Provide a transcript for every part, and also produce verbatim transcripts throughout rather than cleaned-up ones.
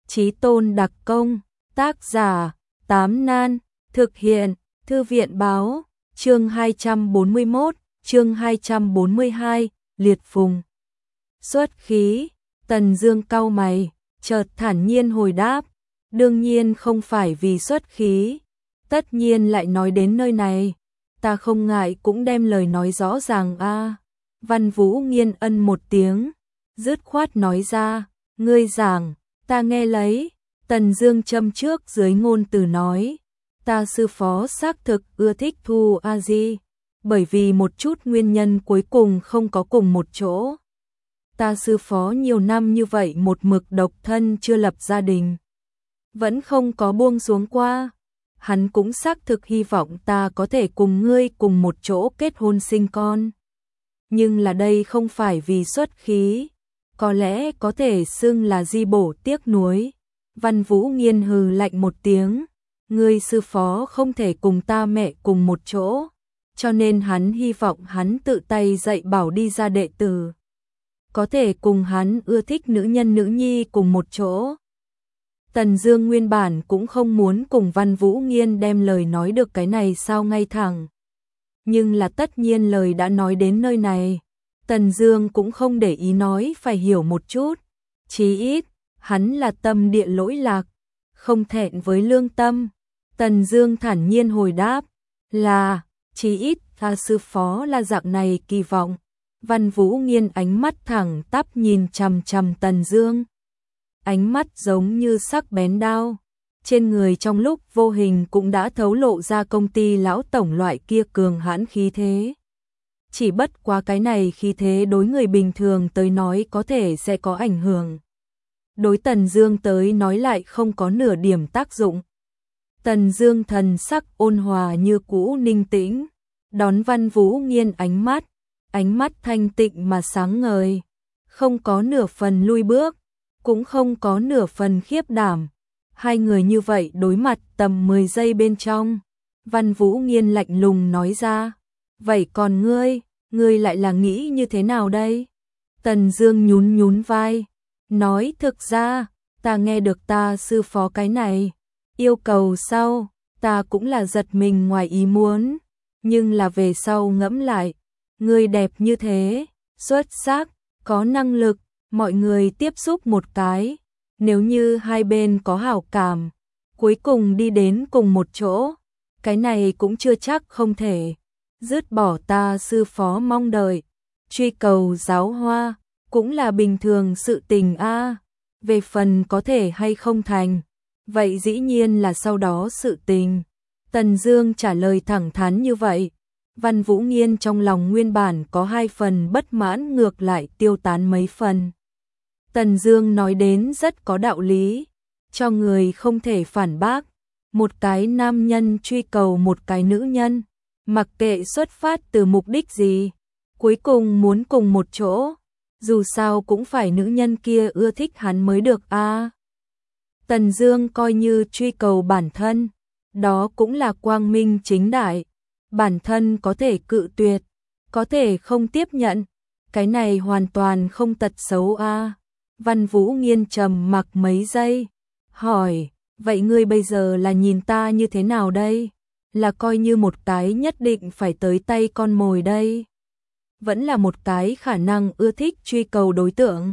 Chí tôn đặc công, tác giả, Tám Nan, thực hiện, Thư viện báo, chương hai trăm bốn mươi mốt, chương hai trăm bốn mươi hai, liệt phùng. Xuất khí, Tần Dương cau mày, chợt thản nhiên hồi đáp, đương nhiên không phải vì xuất khí, tất nhiên lại nói đến nơi này, ta không ngại cũng đem lời nói rõ ràng a. Văn Vũ nghiên ân một tiếng, dứt khoát nói ra, ngươi giảng, ta nghe lấy. Tần Dương châm trước dưới ngôn từ nói, ta sư phó xác thực ưa thích Thu A Di, bởi vì một chút nguyên nhân cuối cùng không có cùng một chỗ. Ta sư phó nhiều năm như vậy một mực độc thân chưa lập gia đình, vẫn không có buông xuống qua. Hắn cũng xác thực hy vọng ta có thể cùng ngươi cùng một chỗ kết hôn sinh con. Nhưng là đây không phải vì xuất khí, có lẽ có thể xưng là di bổ tiếc nuối. Văn Vũ nghiên hừ lạnh một tiếng, ngươi sư phó không thể cùng ta mẹ cùng một chỗ, cho nên hắn hy vọng hắn tự tay dạy bảo đi ra đệ tử, có thể cùng hắn ưa thích nữ nhân nữ nhi cùng một chỗ. Tần Dương nguyên bản cũng không muốn cùng Văn Vũ nghiên đem lời nói được cái này sao ngay thẳng, nhưng là tất nhiên lời đã nói đến nơi này, Tần Dương cũng không để ý nói phải hiểu một chút, chí ít hắn là tâm địa lỗi lạc, không thẹn với lương tâm. Tần Dương thản nhiên hồi đáp, là, chí ít ta sư phó là dạng này kỳ vọng. Văn Vũ nghiên ánh mắt thẳng tắp nhìn chằm chằm Tần Dương, ánh mắt giống như sắc bén đao, trên người trong lúc vô hình cũng đã thấu lộ ra công ty lão tổng loại kia cường hãn khí thế. Chỉ bất quá cái này khí thế đối người bình thường tới nói có thể sẽ có ảnh hưởng, đối Tần Dương tới nói lại không có nửa điểm tác dụng. Tần Dương thần sắc ôn hòa như cũ ninh tĩnh, đón Văn Vũ nghiên ánh mắt, ánh mắt thanh tịnh mà sáng ngời, không có nửa phần lui bước, cũng không có nửa phần khiếp đảm. Hai người như vậy đối mặt tầm mười giây bên trong, Văn Vũ nghiên lạnh lùng nói ra, vậy còn ngươi, ngươi lại là nghĩ như thế nào đây? Tần Dương nhún nhún vai, nói thực ra, ta nghe được ta sư phó cái này yêu cầu sau, ta cũng là giật mình ngoài ý muốn, nhưng là về sau ngẫm lại, ngươi đẹp như thế, xuất sắc, có năng lực, mọi người tiếp xúc một cái, nếu như hai bên có hảo cảm, cuối cùng đi đến cùng một chỗ, cái này cũng chưa chắc không thể. Dứt bỏ ta sư phó mong đợi, truy cầu giáo hoa, cũng là bình thường sự tình a. Về phần có thể hay không thành, vậy dĩ nhiên là sau đó sự tình. Tần Dương trả lời thẳng thắn như vậy, Văn Vũ nghiên trong lòng nguyên bản có hai phần bất mãn ngược lại tiêu tán mấy phần. Tần Dương nói đến rất có đạo lý, cho người không thể phản bác. Một cái nam nhân truy cầu một cái nữ nhân, mặc kệ xuất phát từ mục đích gì, cuối cùng muốn cùng một chỗ, dù sao cũng phải nữ nhân kia ưa thích hắn mới được a. À, Tần Dương coi như truy cầu bản thân, đó cũng là quang minh chính đại, bản thân có thể cự tuyệt, có thể không tiếp nhận, cái này hoàn toàn không tật xấu a. À. Văn Vũ nghiên trầm mặc mấy giây, hỏi, vậy ngươi bây giờ là nhìn ta như thế nào đây? Là coi như một cái nhất định phải tới tay con mồi đây, vẫn là một cái khả năng ưa thích truy cầu đối tượng?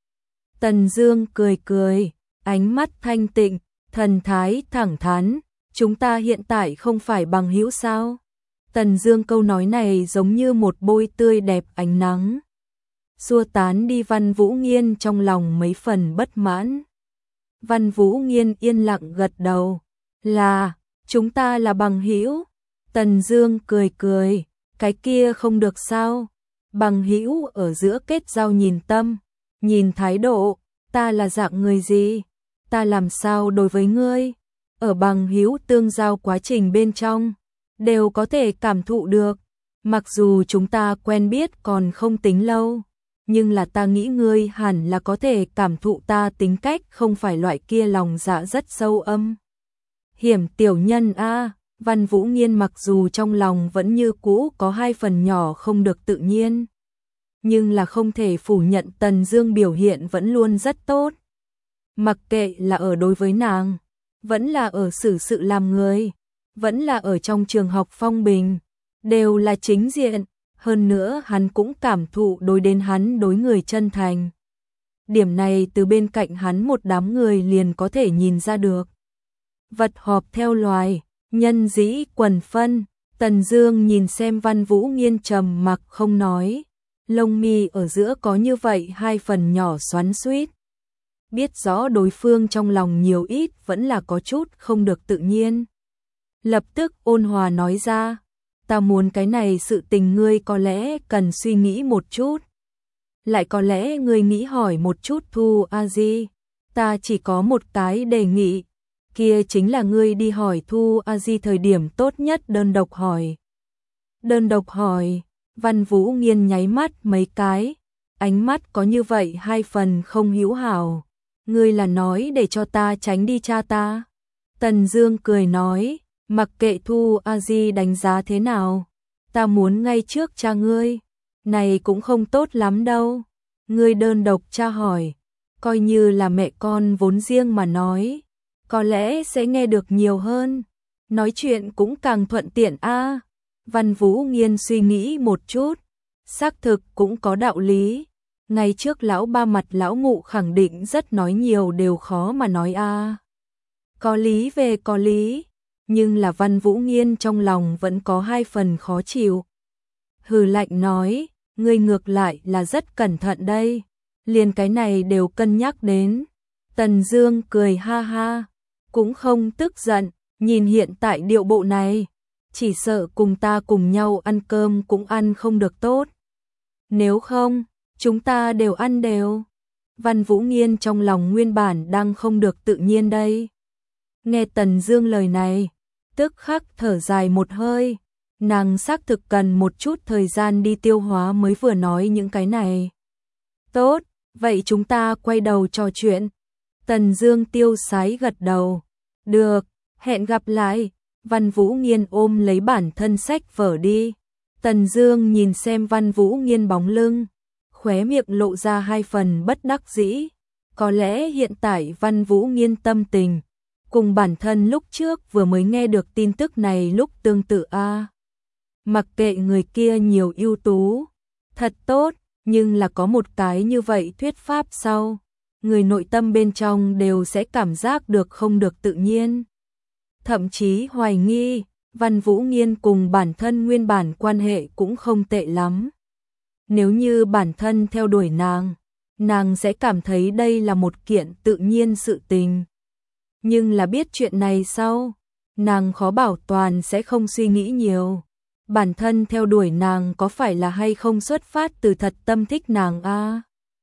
Tần Dương cười cười, ánh mắt thanh tịnh, thần thái thẳng thắn, chúng ta hiện tại không phải bằng hữu sao? Tần Dương câu nói này giống như một bôi tươi đẹp ánh nắng, xua tán đi Văn Vũ nghiên trong lòng mấy phần bất mãn. Văn Vũ nghiên yên lặng gật đầu, là, chúng ta là bằng hữu. Tần Dương cười cười, cái kia không được sao? Bằng hữu ở giữa kết giao nhìn tâm, nhìn thái độ, ta là dạng người gì? Ta làm sao đối với ngươi? Ở bằng hữu tương giao quá trình bên trong, đều có thể cảm thụ được, mặc dù chúng ta quen biết còn không tính lâu, nhưng là ta nghĩ ngươi hẳn là có thể cảm thụ ta tính cách không phải loại kia lòng dạ rất sâu âm hiểm tiểu nhân a. À, Văn Vũ nghiên mặc dù trong lòng vẫn như cũ có hai phần nhỏ không được tự nhiên, nhưng là không thể phủ nhận Tần Dương biểu hiện vẫn luôn rất tốt. Mặc kệ là ở đối với nàng, vẫn là ở xử sự làm người, vẫn là ở trong trường học phong bình, đều là chính diện, hơn nữa hắn cũng cảm thụ đối đến hắn đối người chân thành. Điểm này từ bên cạnh hắn một đám người liền có thể nhìn ra được. Vật họp theo loài, nhân dĩ quần phân, Tần Dương nhìn xem Văn Vũ Nghiên trầm mặc không nói, lông mi ở giữa có như vậy hai phần nhỏ xoắn xuýt. Biết rõ đối phương trong lòng nhiều ít vẫn là có chút không được tự nhiên. Lập tức ôn hòa nói ra, ta muốn cái này sự tình ngươi có lẽ cần suy nghĩ một chút. Lại có lẽ ngươi nghĩ hỏi một chút Thu A Di, ta chỉ có một cái đề nghị, kia chính là ngươi đi hỏi Thu A Di thời điểm tốt nhất đơn độc hỏi. Đơn độc hỏi, Văn Vũ Nghiên nháy mắt mấy cái, ánh mắt có như vậy hai phần không hữu hảo. Ngươi là nói để cho ta tránh đi cha ta. Tần Dương cười nói, mặc kệ Thu A Di đánh giá thế nào, ta muốn ngay trước cha ngươi. Này cũng không tốt lắm đâu. Ngươi đơn độc tra hỏi, coi như là mẹ con vốn riêng mà nói, có lẽ sẽ nghe được nhiều hơn, nói chuyện cũng càng thuận tiện a. À. Văn Vũ Nghiên suy nghĩ một chút, xác thực cũng có đạo lý. Ngay trước lão ba mặt lão mụ khẳng định rất nói nhiều đều khó mà nói a. À. Có lý về có lý, nhưng là Văn Vũ Nghiên trong lòng vẫn có hai phần khó chịu. Hừ lạnh nói, ngươi ngược lại là rất cẩn thận đây, liền cái này đều cân nhắc đến. Tần Dương cười ha ha, cũng không tức giận, nhìn hiện tại điệu bộ này, chỉ sợ cùng ta cùng nhau ăn cơm cũng ăn không được tốt. Nếu không, chúng ta đều ăn đều. Văn Vũ Nghiên trong lòng nguyên bản đang không được tự nhiên đây. Nghe Tần Dương lời này, tức khắc thở dài một hơi. Nàng xác thực cần một chút thời gian đi tiêu hóa mới vừa nói những cái này. Tốt, vậy chúng ta quay đầu trò chuyện. Tần Dương tiêu sái gật đầu. Được, hẹn gặp lại. Văn Vũ Nghiên ôm lấy bản thân sách vở đi. Tần Dương nhìn xem Văn Vũ Nghiên bóng lưng, khóe miệng lộ ra hai phần bất đắc dĩ. Có lẽ hiện tại Văn Vũ Nghiên tâm tình cùng bản thân lúc trước vừa mới nghe được tin tức này lúc tương tự a. À. Mặc kệ người kia nhiều ưu tú, thật tốt, nhưng là có một cái như vậy thuyết pháp sau, người nội tâm bên trong đều sẽ cảm giác được không được tự nhiên. Thậm chí hoài nghi, Văn Vũ Nghiên cùng bản thân nguyên bản quan hệ cũng không tệ lắm. Nếu như bản thân theo đuổi nàng, nàng sẽ cảm thấy đây là một kiện tự nhiên sự tình. Nhưng là biết chuyện này sau, nàng khó bảo toàn sẽ không suy nghĩ nhiều. Bản thân theo đuổi nàng có phải là hay không xuất phát từ thật tâm thích nàng a? À?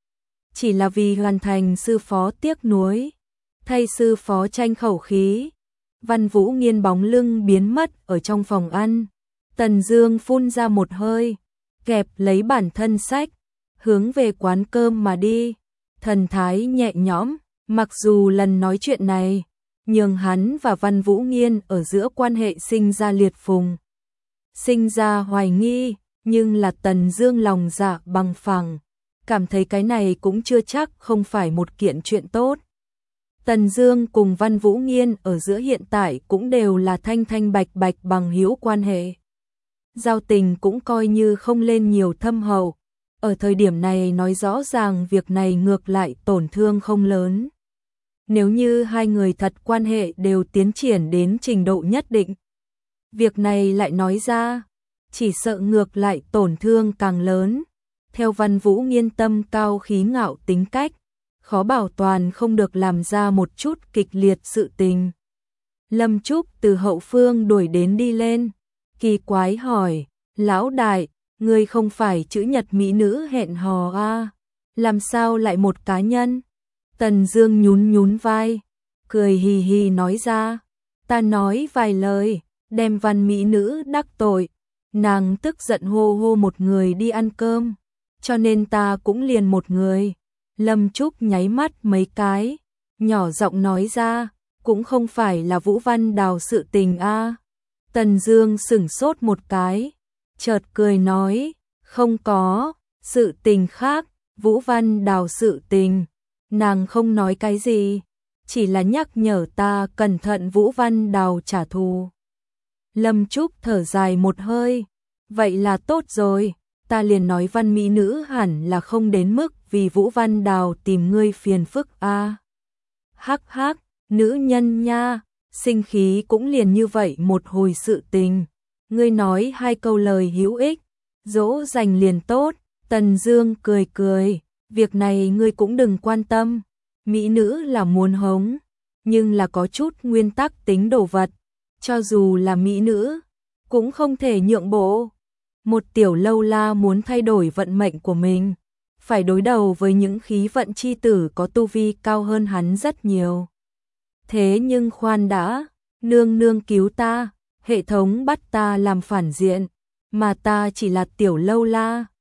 Chỉ là vì hoàn thành sư phó tiếc nuối, thay sư phó tranh khẩu khí. Văn Vũ Nghiên bóng lưng biến mất ở trong phòng ăn. Tần Dương phun ra một hơi, kẹp lấy bản thân sách, hướng về quán cơm mà đi. Thần thái nhẹ nhõm, mặc dù lần nói chuyện này, nhường hắn và Văn Vũ Nghiên ở giữa quan hệ sinh ra liệt phùng, sinh ra hoài nghi, nhưng là Tần Dương lòng dạ bằng phẳng, cảm thấy cái này cũng chưa chắc không phải một kiện chuyện tốt. Tần Dương cùng Văn Vũ Nghiên ở giữa hiện tại cũng đều là thanh thanh bạch bạch bằng hữu quan hệ. Giao tình cũng coi như không lên nhiều thâm hậu. Ở thời điểm này nói rõ ràng việc này ngược lại tổn thương không lớn. Nếu như hai người thật quan hệ đều tiến triển đến trình độ nhất định, việc này lại nói ra, chỉ sợ ngược lại tổn thương càng lớn. Theo Văn Vũ Nghiên tâm cao khí ngạo tính cách, khó bảo toàn không được làm ra một chút kịch liệt sự tình. Lâm Trúc từ hậu phương đuổi đến đi lên, kỳ quái hỏi, lão đại, ngươi không phải chữ nhật mỹ nữ hẹn hò a? Làm sao lại một cá nhân? Tần Dương nhún nhún vai, cười hì hì nói ra, ta nói vài lời, đem Văn mỹ nữ đắc tội, nàng tức giận hô hô một người đi ăn cơm, cho nên ta cũng liền một người. Lâm Trúc nháy mắt mấy cái, nhỏ giọng nói ra, cũng không phải là Vũ Văn Đào sự tình a. Tần Dương sững sốt một cái, chợt cười nói, không có, sự tình khác, Vũ Văn Đào sự tình. Nàng không nói cái gì, chỉ là nhắc nhở ta cẩn thận Vũ Văn Đào trả thù. Lâm Trúc thở dài một hơi, vậy là tốt rồi, ta liền nói Văn mỹ nữ hẳn là không đến mức vì Vũ Văn Đào tìm ngươi phiền phức a. À. Hắc hắc, nữ nhân nha, sinh khí cũng liền như vậy một hồi sự tình. Ngươi nói hai câu lời hữu ích, dỗ dành liền tốt. Tần Dương cười cười, việc này ngươi cũng đừng quan tâm. Mỹ nữ là muốn hống, nhưng là có chút nguyên tắc tính đồ vật, cho dù là mỹ nữ cũng không thể nhượng bộ. Một tiểu lâu la muốn thay đổi vận mệnh của mình, phải đối đầu với những khí vận chi tử có tu vi cao hơn hắn rất nhiều. Thế nhưng khoan đã, nương nương cứu ta, hệ thống bắt ta làm phản diện, mà ta chỉ là tiểu lâu la,